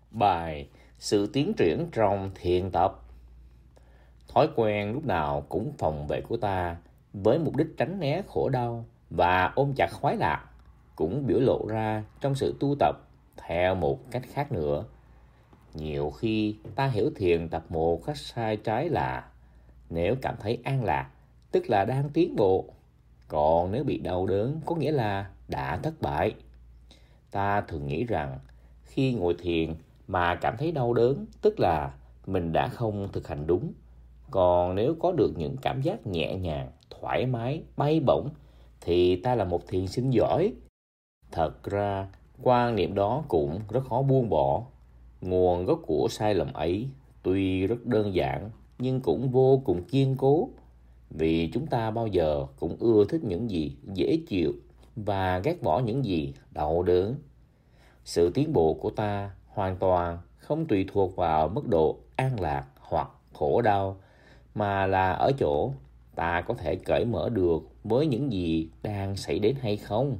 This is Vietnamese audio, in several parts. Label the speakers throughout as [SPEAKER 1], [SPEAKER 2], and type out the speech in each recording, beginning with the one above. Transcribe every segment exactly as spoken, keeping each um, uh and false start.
[SPEAKER 1] Bài Sự tiến triển trong thiền tập. Thói quen lúc nào cũng phòng vệ của ta với mục đích tránh né khổ đau và ôm chặt khoái lạc cũng biểu lộ ra trong sự tu tập theo một cách khác nữa. Nhiều khi ta hiểu thiền tập một cách sai trái là nếu cảm thấy an lạc tức là đang tiến bộ, còn nếu bị đau đớn có nghĩa là đã thất bại. Ta thường nghĩ rằng khi ngồi thiền mà cảm thấy đau đớn tức là mình đã không thực hành đúng. Còn nếu có được những cảm giác nhẹ nhàng, thoải mái, bay bổng thì ta là một thiền sinh giỏi. Thật ra, quan niệm đó cũng rất khó buông bỏ. Nguồn gốc của sai lầm ấy tuy rất đơn giản nhưng cũng vô cùng kiên cố. Vì chúng ta bao giờ cũng ưa thích những gì dễ chịu và ghét bỏ những gì đau đớn. Sự tiến bộ của ta hoàn toàn không tùy thuộc vào mức độ an lạc hoặc khổ đau, mà là ở chỗ ta có thể cởi mở được với những gì đang xảy đến hay không.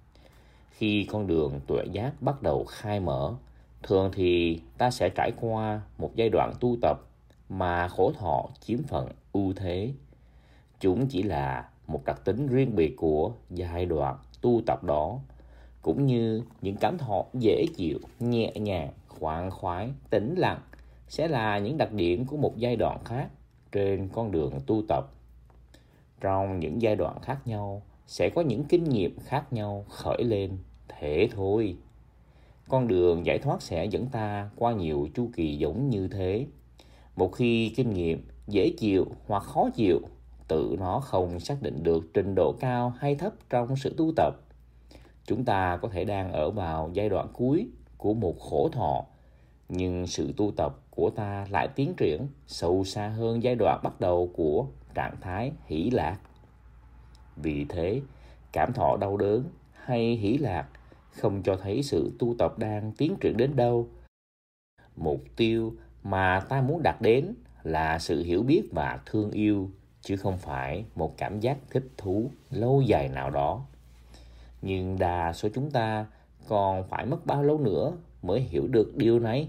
[SPEAKER 1] Khi con đường tuệ giác bắt đầu khai mở, thường thì ta sẽ trải qua một giai đoạn tu tập mà khổ thọ chiếm phần ưu thế. Chúng chỉ là một đặc tính riêng biệt của giai đoạn tu tập đó, cũng như những cảm thọ dễ chịu, nhẹ nhàng, khoan khoái, tĩnh lặng sẽ là những đặc điểm của một giai đoạn khác trên con đường tu tập. Trong những giai đoạn khác nhau sẽ có những kinh nghiệm khác nhau khởi lên, thế thôi. Con đường giải thoát sẽ dẫn ta qua nhiều chu kỳ giống như thế. Một khi kinh nghiệm dễ chịu hoặc khó chịu, tự nó không xác định được trình độ cao hay thấp trong sự tu tập. Chúng ta có thể đang ở vào giai đoạn cuối của một khổ thọ, nhưng sự tu tập của ta lại tiến triển sâu xa hơn giai đoạn bắt đầu của trạng thái hỷ lạc. Vì thế, cảm thọ đau đớn hay hỷ lạc không cho thấy sự tu tập đang tiến triển đến đâu. Mục tiêu mà ta muốn đạt đến là sự hiểu biết và thương yêu, chứ không phải một cảm giác thích thú lâu dài nào đó. Nhưng đa số chúng ta còn phải mất bao lâu nữa mới hiểu được điều này?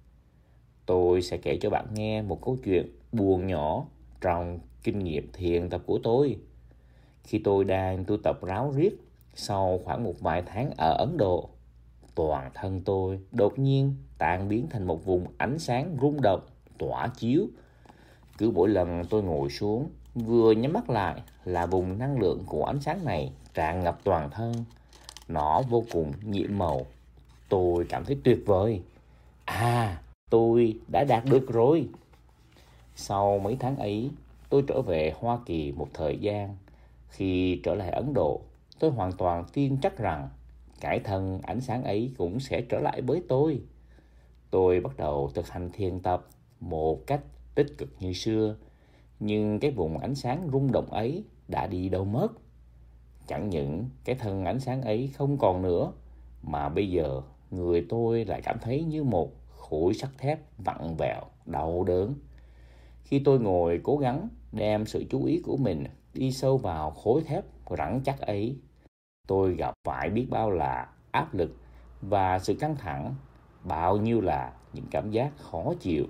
[SPEAKER 1] Tôi sẽ kể cho bạn nghe một câu chuyện buồn nhỏ trong kinh nghiệm thiền tập của tôi. Khi tôi đang tu tập ráo riết, sau khoảng một vài tháng ở Ấn Độ, toàn thân tôi đột nhiên tan biến thành một vùng ánh sáng rung động, tỏa chiếu. Cứ mỗi lần tôi ngồi xuống, vừa nhắm mắt lại là vùng năng lượng của ánh sáng này tràn ngập toàn thân. Nó vô cùng nhiệm màu. Tôi cảm thấy tuyệt vời. À, tôi đã đạt được rồi. Sau mấy tháng ấy, tôi trở về Hoa Kỳ một thời gian. Khi trở lại Ấn Độ, tôi hoàn toàn tin chắc rằng cái thân ánh sáng ấy cũng sẽ trở lại với tôi. Tôi bắt đầu thực hành thiền tập một cách tích cực như xưa, nhưng cái vùng ánh sáng rung động ấy đã đi đâu mất. Chẳng những cái thân ánh sáng ấy không còn nữa, mà bây giờ người tôi lại cảm thấy như một khối sắt thép vặn vẹo, đau đớn. Khi tôi ngồi cố gắng đem sự chú ý của mình đi sâu vào khối thép rắn chắc ấy, tôi gặp phải biết bao là áp lực và sự căng thẳng, bao nhiêu là những cảm giác khó chịu.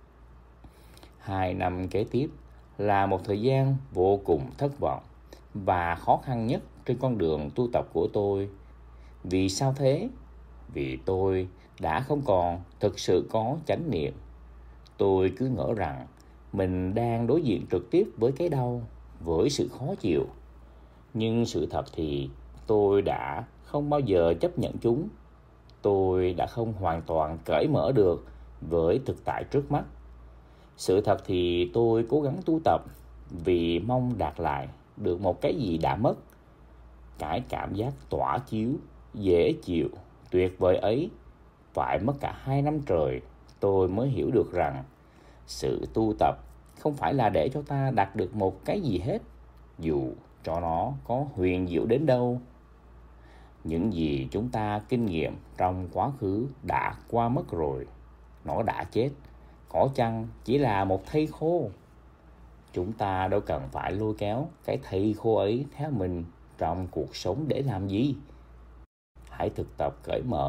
[SPEAKER 1] Hai năm kế tiếp là một thời gian vô cùng thất vọng và khó khăn nhất trên con đường tu tập của tôi. Vì sao thế? Vì tôi đã không còn thực sự có chánh niệm. Tôi cứ ngỡ rằng mình đang đối diện trực tiếp với cái đau, với sự khó chịu. Nhưng sự thật thì tôi đã không bao giờ chấp nhận chúng. Tôi đã không hoàn toàn cởi mở được với thực tại trước mắt. Sự thật thì tôi cố gắng tu tập vì mong đạt lại được một cái gì đã mất. Cái cảm giác tỏa chiếu, dễ chịu, tuyệt vời ấy. Phải mất cả hai năm trời tôi mới hiểu được rằng sự tu tập không phải là để cho ta đạt được một cái gì hết, dù cho nó có huyền diệu đến đâu. Những gì chúng ta kinh nghiệm trong quá khứ đã qua mất rồi. Nó đã chết, có chăng chỉ là một thây khô. Chúng ta đâu cần phải lôi kéo cái thây khô ấy theo mình trong cuộc sống để làm gì. Hãy thực tập cởi mở,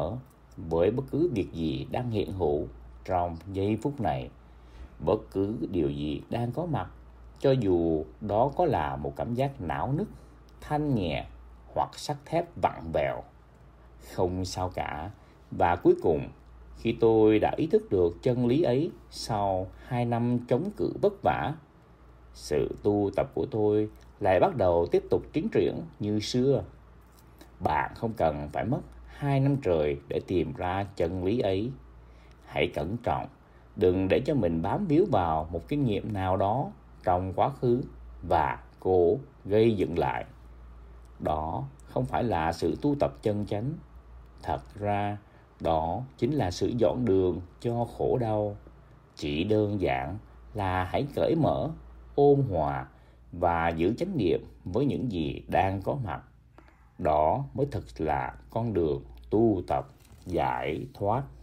[SPEAKER 1] với bất cứ việc gì đang hiện hữu trong giây phút này, bất cứ điều gì đang có mặt, cho dù đó có là một cảm giác não nức, thanh nhẹ hoặc sắt thép vặn vẹo. Không sao cả. Và cuối cùng, khi tôi đã ý thức được chân lý ấy sau hai năm chống cự vất vả, sự tu tập của tôi lại bắt đầu tiếp tục tiến triển như xưa. Bạn không cần phải mất hai năm trời để tìm ra chân lý ấy. Hãy cẩn trọng, đừng để cho mình bám víu vào một kinh nghiệm nào đó trong quá khứ và cố gây dựng lại. Đó không phải là sự tu tập chân chánh. Thật ra, đó chính là sự dọn đường cho khổ đau. Chỉ đơn giản là hãy cởi mở, ôn hòa và giữ chánh niệm với những gì đang có mặt. Đó mới thực là con đường tu tập giải thoát.